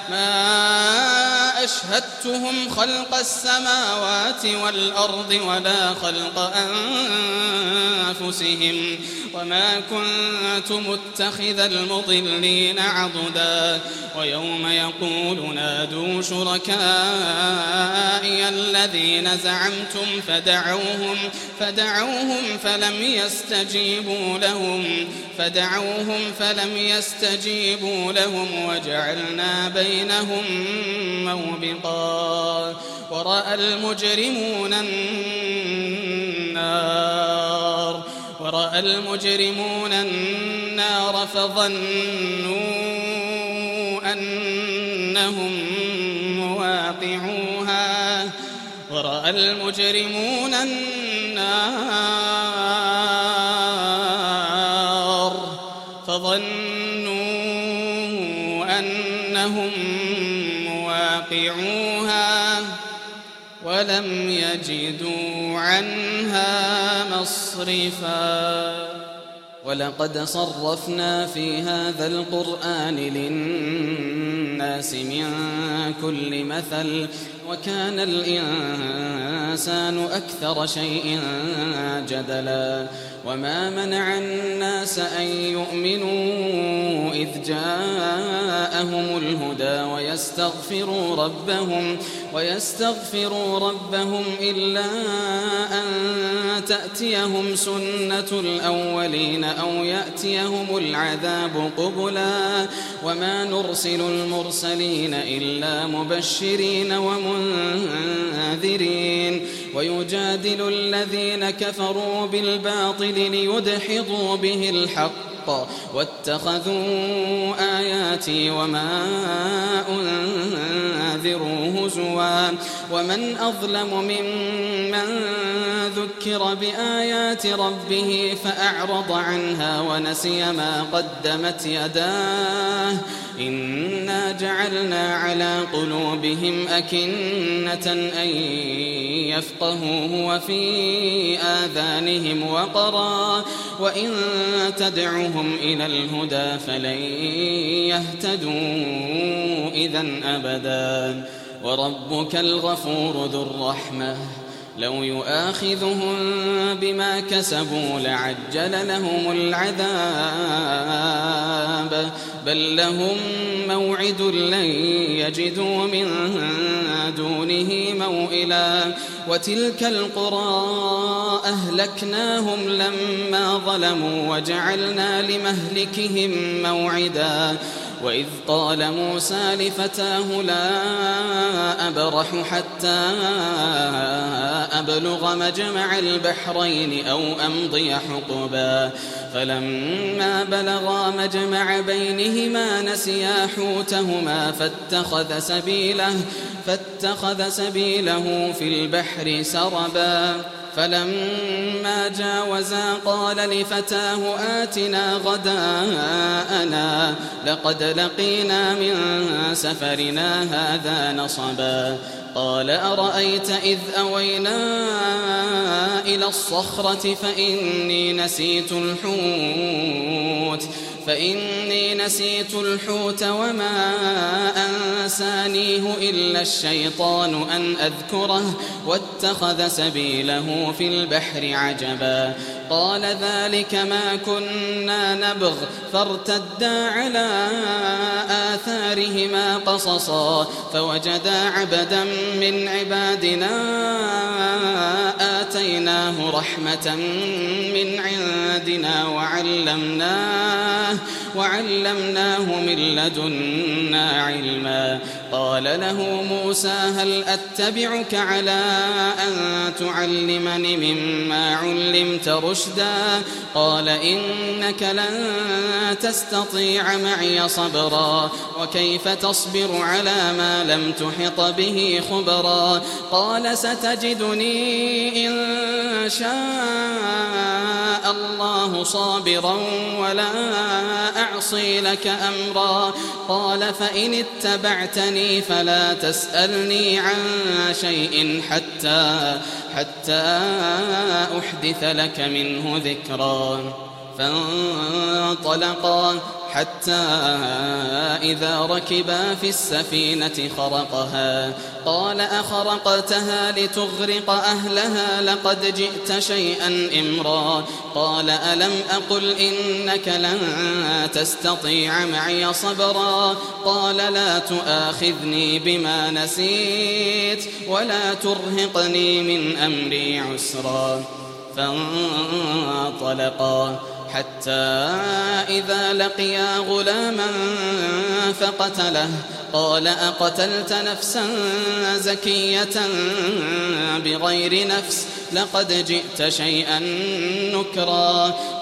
ما أشهدتهم خلق السماوات والأرض ولا خلق أنفسهم وما كنت متخذ المضلين عضدا ويوم يقول نادوا شركائي الذين زعمتم فدعوهم فلم يستجيبوا لهم وجعلنا بينهم موبقا ورأى المجرمون النار فظنوا أنهم مواقعوها ولم يجدوا عنها مصرفا ولقد صرفنا في هذا القرآن للناس من كل مثل وكان الإنسان أكثر شيء جدلا وما منع الناس أن يؤمنوا إذ جاءهم الهدى ويستغفروا ربهم إلا أن تأتيهم سنة الأولين أو يأتيهم العذاب قبلا وما نرسل المرسلين إلا مبشرين ومنذرين ويجادل الذين كفروا بالباطل ليدحضوا به الحق واتخذوا آياتي وما أنذروا هزوا ومن أظلم ممن ذكر بآيات ربه فأعرض عنها ونسي ما قدمت يداه إنا جعلنا على قلوبهم أكنة أن يفقهوه وفي آذانهم وقرا وإن تدعهم إلى الهدى فلن يهتدوا إذن أبدا وربك الغفور ذو الرحمة لو يؤاخذهم بما كسبوا لعجل لهم العذاب بل لهم موعد لن يجدوا من دونه موئلا وتلك القرى أهلكناهم لما ظلموا وجعلنا لمهلكهم موعدا وإذ قال موسى لفتاه لا أبرح حتى أبلغ مجمع البحرين أو أمضي حقبا فلما بلغا مجمع بينهما نسيا حوتهما فاتخذ سبيله في البحر سربا فلما جاوزا قال لفتاه آتنا غداءنا لقد لقينا من سفرنا هذا نصبا قال أرأيت إذ أوينا إلى الصخرة فإني نسيت الحوت وما أنسانيه إلا الشيطان أن أذكره واتخذ سبيله في البحر عجبا قال ذلك ما كنا نبغ فارتدا على آثارهما قصصا فوجدا عبدا من عبادنا آتيناه رحمة من عندنا وعلمناه من لدنا علما قال له موسى هل أتبعك على أن تعلمني مما علمت رشدا قال إنك لن تستطيع معي صبرا وكيف تصبر على ما لم تحط به خبرا قال ستجدني إن شاء الله صابرا ولا أعصي لك أمرا قال فإن اتبعتني فلا تسألني عن شيء حتى أحدث لك منه ذكرا فانطلقا حتى إذا ركبا في السفينة خرقها قال أخرقتها لتغرق أهلها لقد جئت شيئا إمرا قال ألم أقل إنك لن تستطيع معي صبرا قال لا تؤاخذني بما نسيت ولا ترهقني من أمري عسرا فانطلقا حتى إذا لقيا غلاما فقتله قال أقتلت نفسا زكية بغير نفس لقد جئت شيئا نكرا